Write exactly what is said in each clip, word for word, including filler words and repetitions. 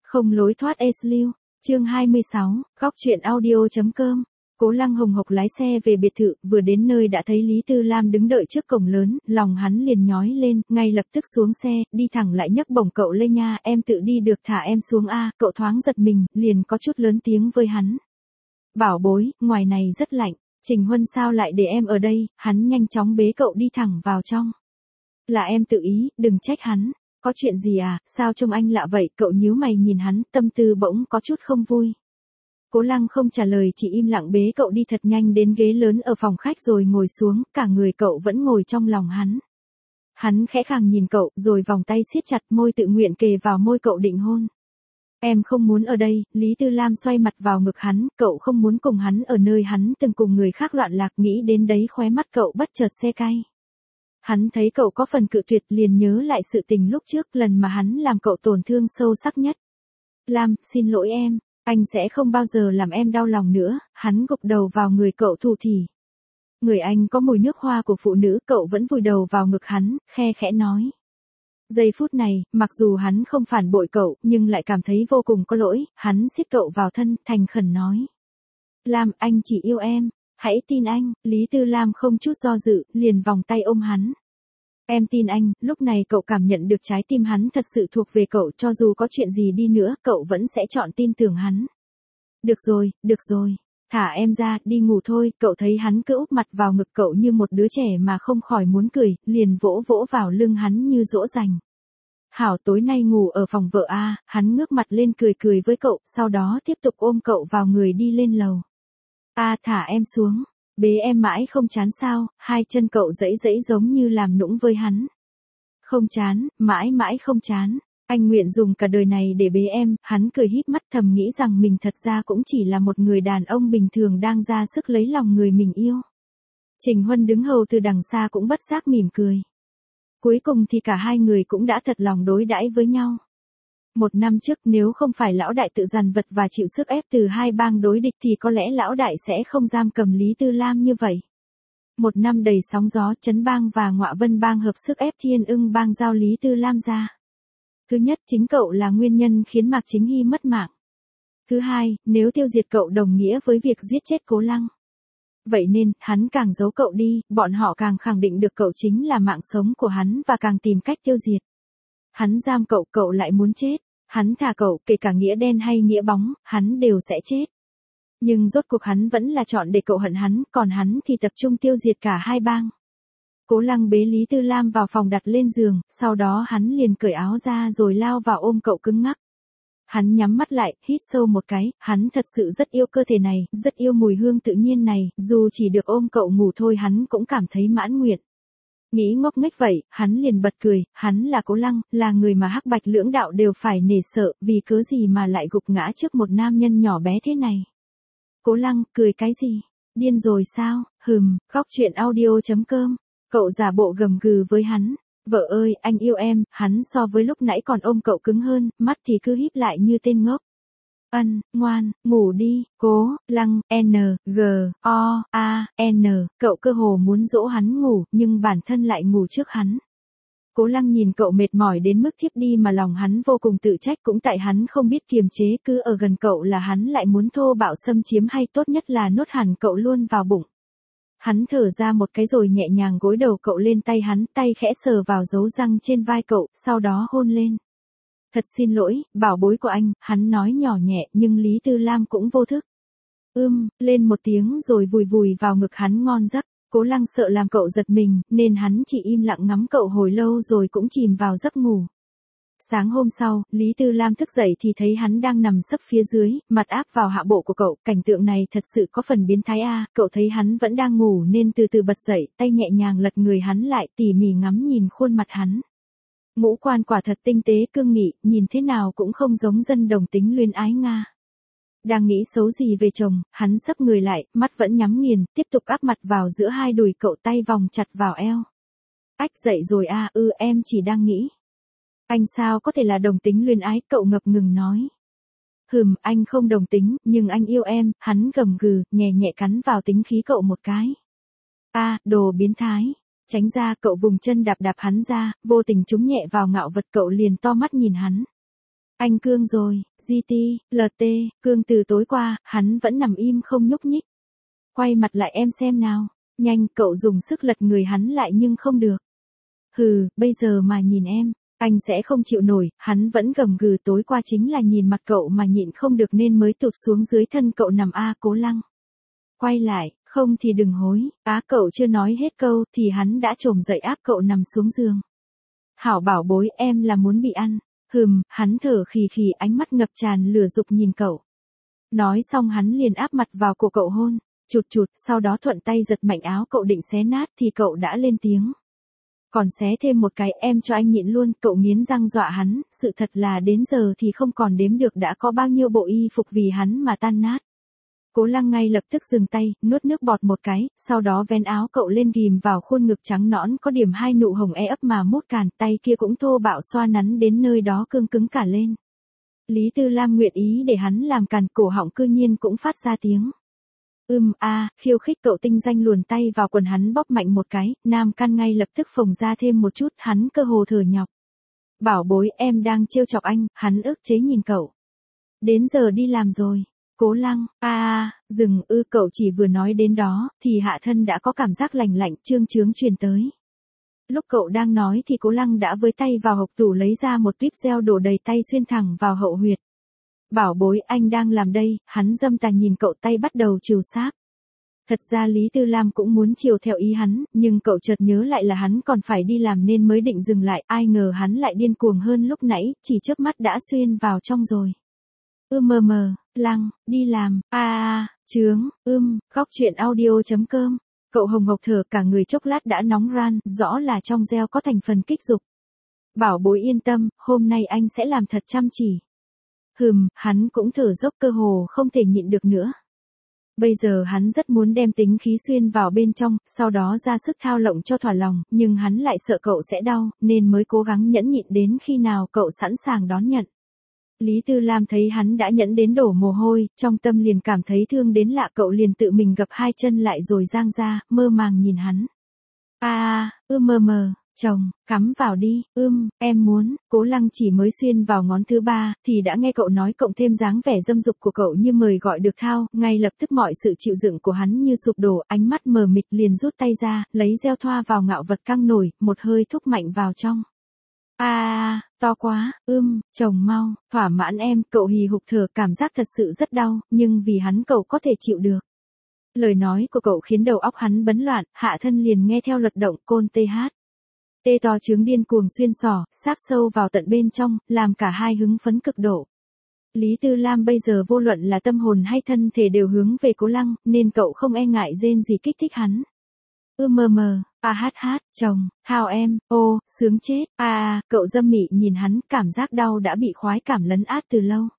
Không lối thoát ê lưu, chương hai mươi sáu, góc truyện audio.com. Cố Lăng hồng hộc lái xe về biệt thự, vừa đến nơi đã thấy Lý Tư Lam đứng đợi trước cổng lớn, lòng hắn liền nhói lên, ngay lập tức xuống xe, đi thẳng lại nhấc bổng cậu lên nha, em tự đi được thả em xuống a. Cậu thoáng giật mình, liền có chút lớn tiếng với hắn. Bảo bối, ngoài này rất lạnh, Trình Huân sao lại để em ở đây, hắn nhanh chóng bế cậu đi thẳng vào trong. Là em tự ý, đừng trách hắn. Có chuyện gì à, sao trông anh lạ vậy, cậu nhíu mày nhìn hắn, tâm tư bỗng có chút không vui. Cố Lăng không trả lời, chỉ im lặng bế cậu đi thật nhanh đến ghế lớn ở phòng khách rồi ngồi xuống, cả người cậu vẫn ngồi trong lòng hắn. Hắn khẽ khàng nhìn cậu, rồi vòng tay siết chặt, môi tự nguyện kề vào môi cậu định hôn. Em không muốn ở đây, Lý Tư Lam xoay mặt vào ngực hắn, cậu không muốn cùng hắn ở nơi hắn từng cùng người khác loạn lạc, nghĩ đến đấy khóe mắt cậu bất chợt se cay. Hắn thấy cậu có phần cự tuyệt liền nhớ lại sự tình lúc trước, lần mà hắn làm cậu tổn thương sâu sắc nhất. Lam, xin lỗi em, anh sẽ không bao giờ làm em đau lòng nữa, hắn gục đầu vào người cậu thủ thỉ. Người anh có mùi nước hoa của phụ nữ, cậu vẫn vùi đầu vào ngực hắn, khe khẽ nói. Giây phút này, mặc dù hắn không phản bội cậu, nhưng lại cảm thấy vô cùng có lỗi, hắn siết cậu vào thân, thành khẩn nói. Lam, anh chỉ yêu em. Hãy tin anh, Lý Tư Lam không chút do dự, liền vòng tay ôm hắn. Em tin anh, lúc này cậu cảm nhận được trái tim hắn thật sự thuộc về cậu, cho dù có chuyện gì đi nữa, cậu vẫn sẽ chọn tin tưởng hắn. Được rồi, được rồi, thả em ra, đi ngủ thôi, cậu thấy hắn cứ úp mặt vào ngực cậu như một đứa trẻ mà không khỏi muốn cười, liền vỗ vỗ vào lưng hắn như dỗ dành. Hảo, tối nay ngủ ở phòng vợ a, hắn ngước mặt lên cười cười với cậu, sau đó tiếp tục ôm cậu vào người đi lên lầu. A à, thả em xuống, bế em mãi không chán sao, hai chân cậu dẫy dẫy giống như làm nũng với hắn. Không chán, mãi mãi không chán, anh nguyện dùng cả đời này để bế em, hắn cười híp mắt thầm nghĩ rằng mình thật ra cũng chỉ là một người đàn ông bình thường đang ra sức lấy lòng người mình yêu. Trình Huân đứng hầu từ đằng xa cũng bất giác mỉm cười. Cuối cùng thì cả hai người cũng đã thật lòng đối đãi với nhau. Một năm trước nếu không phải lão đại tự dằn vật và chịu sức ép từ hai bang đối địch thì có lẽ lão đại sẽ không giam cầm Lý Tư Lam như vậy. Một năm đầy sóng gió, Trấn bang và Ngọa Vân bang hợp sức ép Thiên Ưng bang giao Lý Tư Lam ra. Thứ nhất, chính cậu là nguyên nhân khiến Mạc Chính Hy mất mạng. Thứ hai, nếu tiêu diệt cậu đồng nghĩa với việc giết chết Cố Lăng. Vậy nên, hắn càng giấu cậu đi, bọn họ càng khẳng định được cậu chính là mạng sống của hắn và càng tìm cách tiêu diệt. Hắn giam cậu, cậu lại muốn chết. Hắn thả cậu, kể cả nghĩa đen hay nghĩa bóng, hắn đều sẽ chết. Nhưng rốt cuộc hắn vẫn là chọn để cậu hận hắn, còn hắn thì tập trung tiêu diệt cả hai bang. Cố Lăng bế Lý Tư Lam vào phòng đặt lên giường, sau đó hắn liền cởi áo ra rồi lao vào ôm cậu cứng ngắc. Hắn nhắm mắt lại, hít sâu một cái, hắn thật sự rất yêu cơ thể này, rất yêu mùi hương tự nhiên này, dù chỉ được ôm cậu ngủ thôi hắn cũng cảm thấy mãn nguyện. Nghĩ ngốc nghếch vậy, hắn liền bật cười, hắn là Cố Lăng, là người mà hắc bạch lưỡng đạo đều phải nể sợ, vì cớ gì mà lại gục ngã trước một nam nhân nhỏ bé thế này. Cố Lăng, cười cái gì? Điên rồi sao? Hừm, góc truyện audio.com. Cậu giả bộ gầm gừ với hắn. Vợ ơi, anh yêu em, hắn so với lúc nãy còn ôm cậu cứng hơn, mắt thì cứ híp lại như tên ngốc. Ân, ngoan, ngủ đi, Cố Lăng, N, G, O, A, N, cậu cơ hồ muốn dỗ hắn ngủ, nhưng bản thân lại ngủ trước hắn. Cố Lăng nhìn cậu mệt mỏi đến mức thiếp đi mà lòng hắn vô cùng tự trách, cũng tại hắn không biết kiềm chế, cứ ở gần cậu là hắn lại muốn thô bạo xâm chiếm hay tốt nhất là nuốt hẳn cậu luôn vào bụng. Hắn thở ra một cái rồi nhẹ nhàng gối đầu cậu lên tay hắn, tay khẽ sờ vào dấu răng trên vai cậu, sau đó hôn lên. Thật xin lỗi, bảo bối của anh, hắn nói nhỏ nhẹ, nhưng Lý Tư Lam cũng vô thức. Ưm, lên một tiếng rồi vùi vùi vào ngực hắn ngon giấc. Cố Lăng sợ làm cậu giật mình, nên hắn chỉ im lặng ngắm cậu hồi lâu rồi cũng chìm vào giấc ngủ. Sáng hôm sau, Lý Tư Lam thức dậy thì thấy hắn đang nằm sấp phía dưới, mặt áp vào hạ bộ của cậu, cảnh tượng này thật sự có phần biến thái a. Cậu thấy hắn vẫn đang ngủ nên từ từ bật dậy, tay nhẹ nhàng lật người hắn lại, tỉ mỉ ngắm nhìn khuôn mặt hắn. Ngũ quan quả thật tinh tế cương nghị, nhìn thế nào cũng không giống dân đồng tính luyến ái Nga. Đang nghĩ xấu gì về chồng, hắn sấp người lại, mắt vẫn nhắm nghiền, tiếp tục áp mặt vào giữa hai đùi cậu, tay vòng chặt vào eo. Ách, dậy rồi a, ư em chỉ đang nghĩ. Anh sao có thể là đồng tính luyến ái, cậu ngập ngừng nói. Hừm, anh không đồng tính, nhưng anh yêu em, hắn gầm gừ, nhẹ nhẹ cắn vào tính khí cậu một cái. A, đồ biến thái. Tránh ra, cậu vùng chân đạp đạp hắn ra, vô tình trúng nhẹ vào ngạo vật, cậu liền to mắt nhìn hắn. Anh Cương rồi, giê tê, lờ tê, Cương từ tối qua, hắn vẫn nằm im không nhúc nhích. Quay mặt lại em xem nào. Nhanh, cậu dùng sức lật người hắn lại nhưng không được. Hừ, bây giờ mà nhìn em, anh sẽ không chịu nổi, hắn vẫn gầm gừ tối qua chính là nhìn mặt cậu mà nhịn không được nên mới tụt xuống dưới thân cậu nằm a Cố Lăng. Quay lại, không thì đừng hối, á cậu chưa nói hết câu thì hắn đã trồm dậy áp cậu nằm xuống giường. Hảo bảo bối em là muốn bị ăn. Hừm, hắn thở khì khì ánh mắt ngập tràn lửa dục nhìn cậu. Nói xong hắn liền áp mặt vào cổ cậu hôn, chụt chụt, sau đó thuận tay giật mạnh áo cậu định xé nát thì cậu đã lên tiếng. Còn xé thêm một cái em cho anh nhịn luôn, cậu nghiến răng dọa hắn, sự thật là đến giờ thì không còn đếm được đã có bao nhiêu bộ y phục vì hắn mà tan nát. Cố Lăng ngay lập tức dừng tay, nuốt nước bọt một cái, sau đó vén áo cậu lên ghim vào khuôn ngực trắng nõn có điểm hai nụ hồng e ấp mà mút càn, tay kia cũng thô bạo xoa nắn đến nơi đó cương cứng cả lên. Lý Tư Lam nguyện ý để hắn làm càn, cổ họng cư nhiên cũng phát ra tiếng. Ưm a, khiêu khích cậu tinh danh luồn tay vào quần hắn bóp mạnh một cái, nam căn ngay lập tức phồng ra thêm một chút, hắn cơ hồ thở nhọc. Bảo bối em đang trêu chọc anh, hắn ức chế nhìn cậu. Đến giờ đi làm rồi. Cố Lăng, a a, dừng ư cậu chỉ vừa nói đến đó, thì hạ thân đã có cảm giác lạnh lạnh trương trướng truyền tới. Lúc cậu đang nói thì Cố Lăng đã với tay vào hộc tủ lấy ra một tuyếp gel đổ đầy tay xuyên thẳng vào hậu huyệt. Bảo bối anh đang làm đây, hắn dâm tà nhìn cậu tay bắt đầu trìu sáp. Thật ra Lý Tư Lam cũng muốn chiều theo ý hắn, nhưng cậu chợt nhớ lại là hắn còn phải đi làm nên mới định dừng lại, ai ngờ hắn lại điên cuồng hơn lúc nãy, chỉ chớp mắt đã xuyên vào trong rồi. Ưm mờ mờ, Lăng, đi làm, a a, chướng, ưm, góc truyện audio chấm com. Cậu hồng hộc thở cả người chốc lát đã nóng ran, rõ là trong gel có thành phần kích dục. Bảo bối yên tâm, hôm nay anh sẽ làm thật chăm chỉ. Hừm, hắn cũng thở dốc cơ hồ không thể nhịn được nữa. Bây giờ hắn rất muốn đem tính khí xuyên vào bên trong, sau đó ra sức thao lộng cho thỏa lòng, nhưng hắn lại sợ cậu sẽ đau, nên mới cố gắng nhẫn nhịn đến khi nào cậu sẵn sàng đón nhận. Lý Tư Lam thấy hắn đã nhẫn đến đổ mồ hôi, trong tâm liền cảm thấy thương đến lạ, cậu liền tự mình gập hai chân lại rồi giang ra, mơ màng nhìn hắn. A a, ưm mờ mờ, chồng, cắm vào đi, ưm, em muốn. Cố Lăng chỉ mới xuyên vào ngón thứ ba, thì đã nghe cậu nói cộng thêm dáng vẻ dâm dục của cậu như mời gọi được thao, ngay lập tức mọi sự chịu đựng của hắn như sụp đổ, ánh mắt mờ mịt liền rút tay ra, lấy gel thoa vào ngạo vật căng nổi, một hơi thúc mạnh vào trong. A a, to quá, ưm, chồng mau, thỏa mãn em, cậu hì hục thở, cảm giác thật sự rất đau, nhưng vì hắn cậu có thể chịu được. Lời nói của cậu khiến đầu óc hắn bấn loạn, hạ thân liền nghe theo luật động, côn tê hát. Tê to trướng điên cuồng xuyên sỏ, sáp sâu vào tận bên trong, làm cả hai hứng phấn cực độ. Lý Tư Lam bây giờ vô luận là tâm hồn hay thân thể đều hướng về Cố Lăng, nên cậu không e ngại rên gì kích thích hắn. Ư mờ mờ, a hát hát, chồng, hào em, ô, sướng chết, a a, cậu dâm mị nhìn hắn, cảm giác đau đã bị khoái cảm lấn át từ lâu.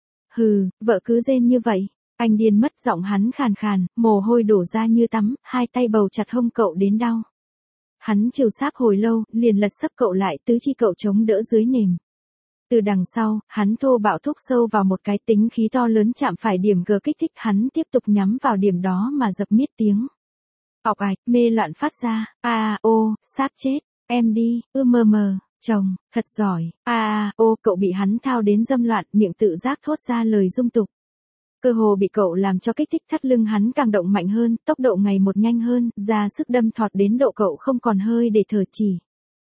Hừ, vợ cứ rên như vậy, anh điên mất, giọng hắn khàn khàn, mồ hôi đổ ra như tắm, hai tay bầu chặt hông cậu đến đau. Hắn chiều sáp hồi lâu, liền lật sấp cậu lại, tứ chi cậu chống đỡ dưới nềm. Từ đằng sau, hắn thô bạo thúc sâu vào một cái, tính khí to lớn chạm phải điểm G kích thích, hắn tiếp tục nhắm vào điểm đó mà dập miết tiếng. Ọc ạch, mê loạn phát ra, a a, ô, sáp chết, em đi, ư mờ mờ, chồng, thật giỏi, a a, ô, cậu bị hắn thao đến dâm loạn, miệng tự giác thốt ra lời dung tục. Cơ hồ bị cậu làm cho kích thích, thắt lưng hắn càng động mạnh hơn, tốc độ ngày một nhanh hơn, ra sức đâm thọt đến độ cậu không còn hơi để thở chỉ.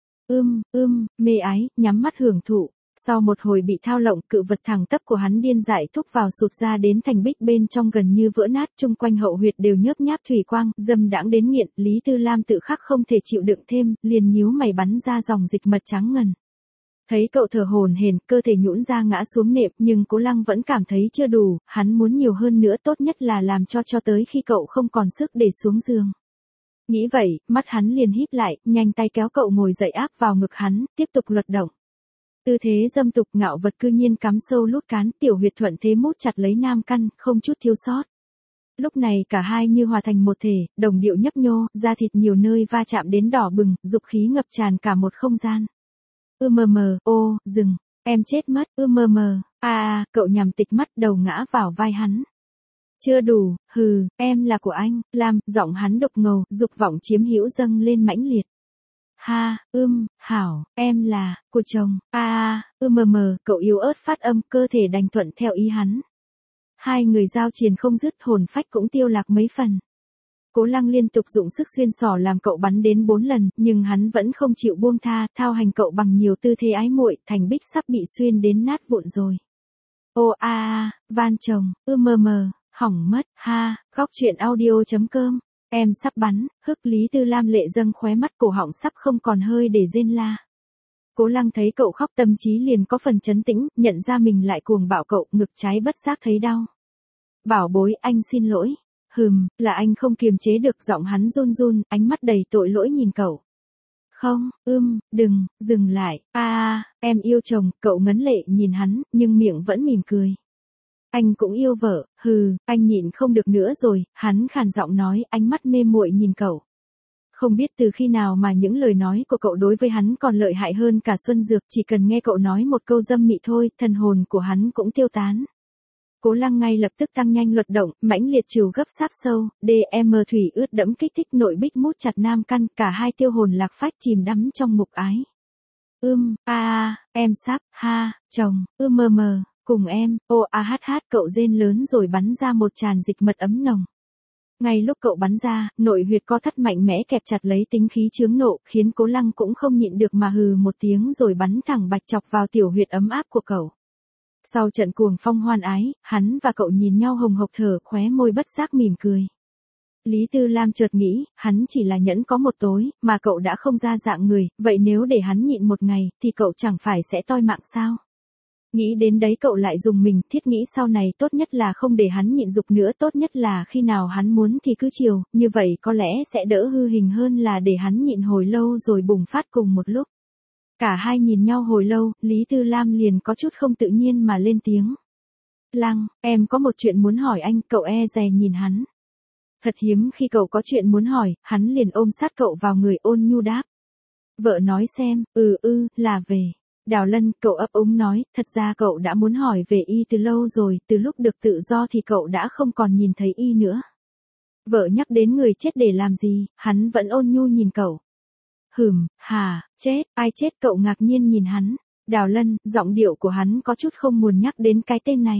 Ưm, ưm, mê ái, nhắm mắt hưởng thụ. Sau một hồi bị thao lộng, cự vật thẳng tắp của hắn điên dại thúc vào sụt ra đến thành bích bên trong gần như vỡ nát, chung quanh hậu huyệt đều nhớp nháp thủy quang, dâm đãng đến nghiện, Lý Tư Lam tự khắc không thể chịu đựng thêm, liền nhíu mày bắn ra dòng dịch mật trắng ngần. Thấy cậu thở hổn hển, cơ thể nhũn ra ngã xuống nệm, nhưng Cố Lăng vẫn cảm thấy chưa đủ, hắn muốn nhiều hơn nữa, tốt nhất là làm cho cho tới khi cậu không còn sức để xuống giường. Nghĩ vậy, mắt hắn liền híp lại, nhanh tay kéo cậu ngồi dậy áp vào ngực hắn, tiếp tục luật động. Tư thế dâm tục, ngạo vật cư nhiên cắm sâu lút cán, tiểu huyệt thuận thế mút chặt lấy nam căn, không chút thiếu sót. Lúc này cả hai như hòa thành một thể, đồng điệu nhấp nhô, da thịt nhiều nơi va chạm đến đỏ bừng, dục khí ngập tràn cả một không gian. Ư mờ mờ, ô, dừng, em chết mất, ư mờ mờ, a a, cậu nhằm tịch mắt, đầu ngã vào vai hắn. Chưa đủ, hừ, em là của anh, Lam, giọng hắn đục ngầu, dục vọng chiếm hữu dâng lên mãnh liệt. ha, ưm, hảo, em là, của chồng, a a, ư mờ mờ, cậu yếu ớt phát âm, cơ thể đành thuận theo ý hắn. Hai người giao triền không dứt, hồn phách cũng tiêu lạc mấy phần. Cố Lăng liên tục dụng sức xuyên xỏ làm cậu bắn đến bốn lần, nhưng hắn vẫn không chịu buông tha, thao hành cậu bằng nhiều tư thế ái muội, thành bích sắp bị xuyên đến nát vụn rồi. Ô a a, van chồng, ư mờ mờ, hỏng mất, ha, góc truyện audio chấm com. Em sắp bắn, hức Lý Tư Lam lệ dâng khóe mắt, cổ họng sắp không còn hơi để rên la. Cố Lăng thấy cậu khóc tâm trí liền có phần trấn tĩnh, nhận ra mình lại cuồng bạo, cậu ngực trái bất giác thấy đau. Bảo bối, anh xin lỗi. Hừm, là anh không kiềm chế được, giọng hắn run run, ánh mắt đầy tội lỗi nhìn cậu. Không, ưm, đừng, dừng lại, a a, em yêu chồng, cậu ngấn lệ nhìn hắn, nhưng miệng vẫn mỉm cười. Anh cũng yêu vợ, hừ, anh nhịn không được nữa rồi, hắn khàn giọng nói, ánh mắt mê muội nhìn cậu. Không biết từ khi nào mà những lời nói của cậu đối với hắn còn lợi hại hơn cả xuân dược, chỉ cần nghe cậu nói một câu dâm mị thôi, thần hồn của hắn cũng tiêu tán. Cố Lăng ngay lập tức tăng nhanh luật động, mãnh liệt trìu gấp sáp sâu, đê em thủy ướt đẫm kích thích nội bích mút chặt nam căn, cả hai tiêu hồn lạc phách chìm đắm trong ngục ái. Ưm, a a, em sắp, ha, chồng, ư mờ mờ, cùng em, ô a hát hát, cậu rên lớn rồi bắn ra một tràn dịch mật ấm nồng. Ngay lúc cậu bắn ra, nội huyệt co thắt mạnh mẽ kẹp chặt lấy tính khí chướng nộ, khiến Cố Lăng cũng không nhịn được mà hừ một tiếng rồi bắn thẳng bạch chọc vào tiểu huyệt ấm áp của cậu. Sau trận cuồng phong hoan ái, hắn và cậu nhìn nhau hồng hộc, thở khóe môi bất giác mỉm cười. Lý Tư Lam chợt nghĩ, hắn chỉ là nhẫn có một tối, mà cậu đã không ra dạng người, vậy nếu để hắn nhịn một ngày, thì cậu chẳng phải sẽ toi mạng sao? Nghĩ đến đấy cậu lại dùng mình, thiết nghĩ sau này tốt nhất là không để hắn nhịn dục nữa, tốt nhất là khi nào hắn muốn thì cứ chiều, như vậy có lẽ sẽ đỡ hư hình hơn là để hắn nhịn hồi lâu rồi bùng phát cùng một lúc. Cả hai nhìn nhau hồi lâu, Lý Tư Lam liền có chút không tự nhiên mà lên tiếng. Lăng, em có một chuyện muốn hỏi anh, cậu e dè nhìn hắn. Thật hiếm khi cậu có chuyện muốn hỏi, hắn liền ôm sát cậu vào người, ôn nhu đáp. Vợ nói xem, ừ ư, là về. Đào Lân, cậu ấp úng nói, thật ra cậu đã muốn hỏi về y từ lâu rồi, từ lúc được tự do thì cậu đã không còn nhìn thấy y nữa. Vợ nhắc đến người chết để làm gì, hắn vẫn ôn nhu nhìn cậu. Hừm, hà, chết, ai chết, cậu ngạc nhiên nhìn hắn. Đào Lân, giọng điệu của hắn có chút không muốn nhắc đến cái tên này.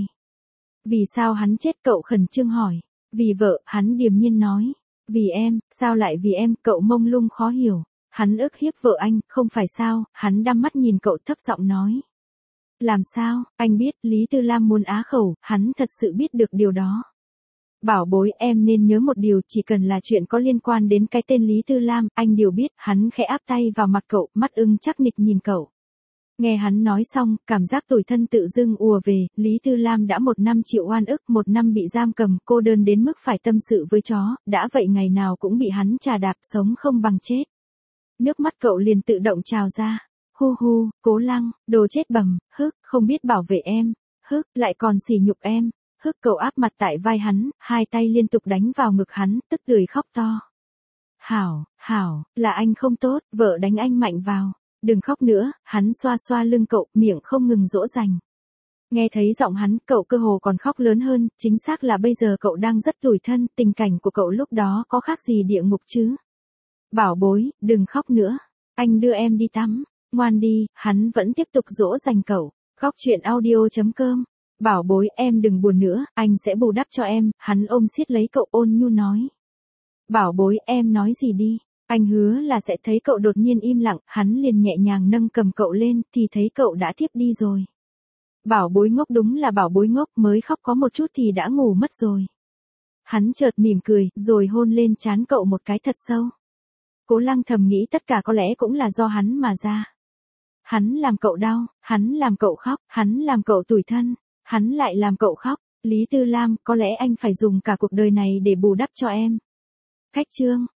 Vì sao hắn chết, cậu khẩn trương hỏi. Vì vợ, hắn điềm nhiên nói. Vì em, sao lại vì em, cậu mông lung khó hiểu. Hắn ức hiếp vợ anh, không phải sao, hắn đăm mắt nhìn cậu thấp giọng nói. Làm sao, anh biết, Lý Tư Lam muốn á khẩu, hắn thật sự biết được điều đó. Bảo bối, em nên nhớ một điều, chỉ cần là chuyện có liên quan đến cái tên Lý Tư Lam, anh đều biết. Hắn khẽ áp tay vào mặt cậu, mắt ưng chắc nịch nhìn cậu. Nghe hắn nói xong, cảm giác tủi thân tự dưng ùa về, Lý Tư Lam đã một năm chịu oan ức, một năm bị giam cầm, cô đơn đến mức phải tâm sự với chó, đã vậy ngày nào cũng bị hắn chà đạp, sống không bằng chết. Nước mắt cậu liền tự động trào ra. Hu hu, Cố Lăng, đồ chết bầm, hức, không biết bảo vệ em, hức, lại còn sỉ nhục em, hức. Cậu áp mặt tại vai hắn, hai tay liên tục đánh vào ngực hắn, tức tưởi khóc to. Hảo, hảo, là anh không tốt, vợ đánh anh mạnh vào. Đừng khóc nữa, hắn xoa xoa lưng cậu, miệng không ngừng dỗ dành. Nghe thấy giọng hắn, cậu cơ hồ còn khóc lớn hơn, chính xác là bây giờ cậu đang rất tủi thân, tình cảnh của cậu lúc đó có khác gì địa ngục chứ. Bảo bối, đừng khóc nữa, anh đưa em đi tắm, ngoan đi, hắn vẫn tiếp tục dỗ dành cậu. Góc truyện audio chấm com. Bảo bối, em đừng buồn nữa, anh sẽ bù đắp cho em, hắn ôm siết lấy cậu ôn nhu nói. Bảo bối, em nói gì đi. Anh hứa là sẽ. Thấy cậu đột nhiên im lặng, hắn liền nhẹ nhàng nâng cầm cậu lên, thì thấy cậu đã thiếp đi rồi. Bảo bối ngốc, đúng là bảo bối ngốc, mới khóc có một chút thì đã ngủ mất rồi. Hắn chợt mỉm cười, rồi hôn lên trán cậu một cái thật sâu. Cố Lăng thầm nghĩ tất cả có lẽ cũng là do hắn mà ra. Hắn làm cậu đau, hắn làm cậu khóc, hắn làm cậu tủi thân, hắn lại làm cậu khóc. Lý Tư Lam, có lẽ anh phải dùng cả cuộc đời này để bù đắp cho em. Khách chương.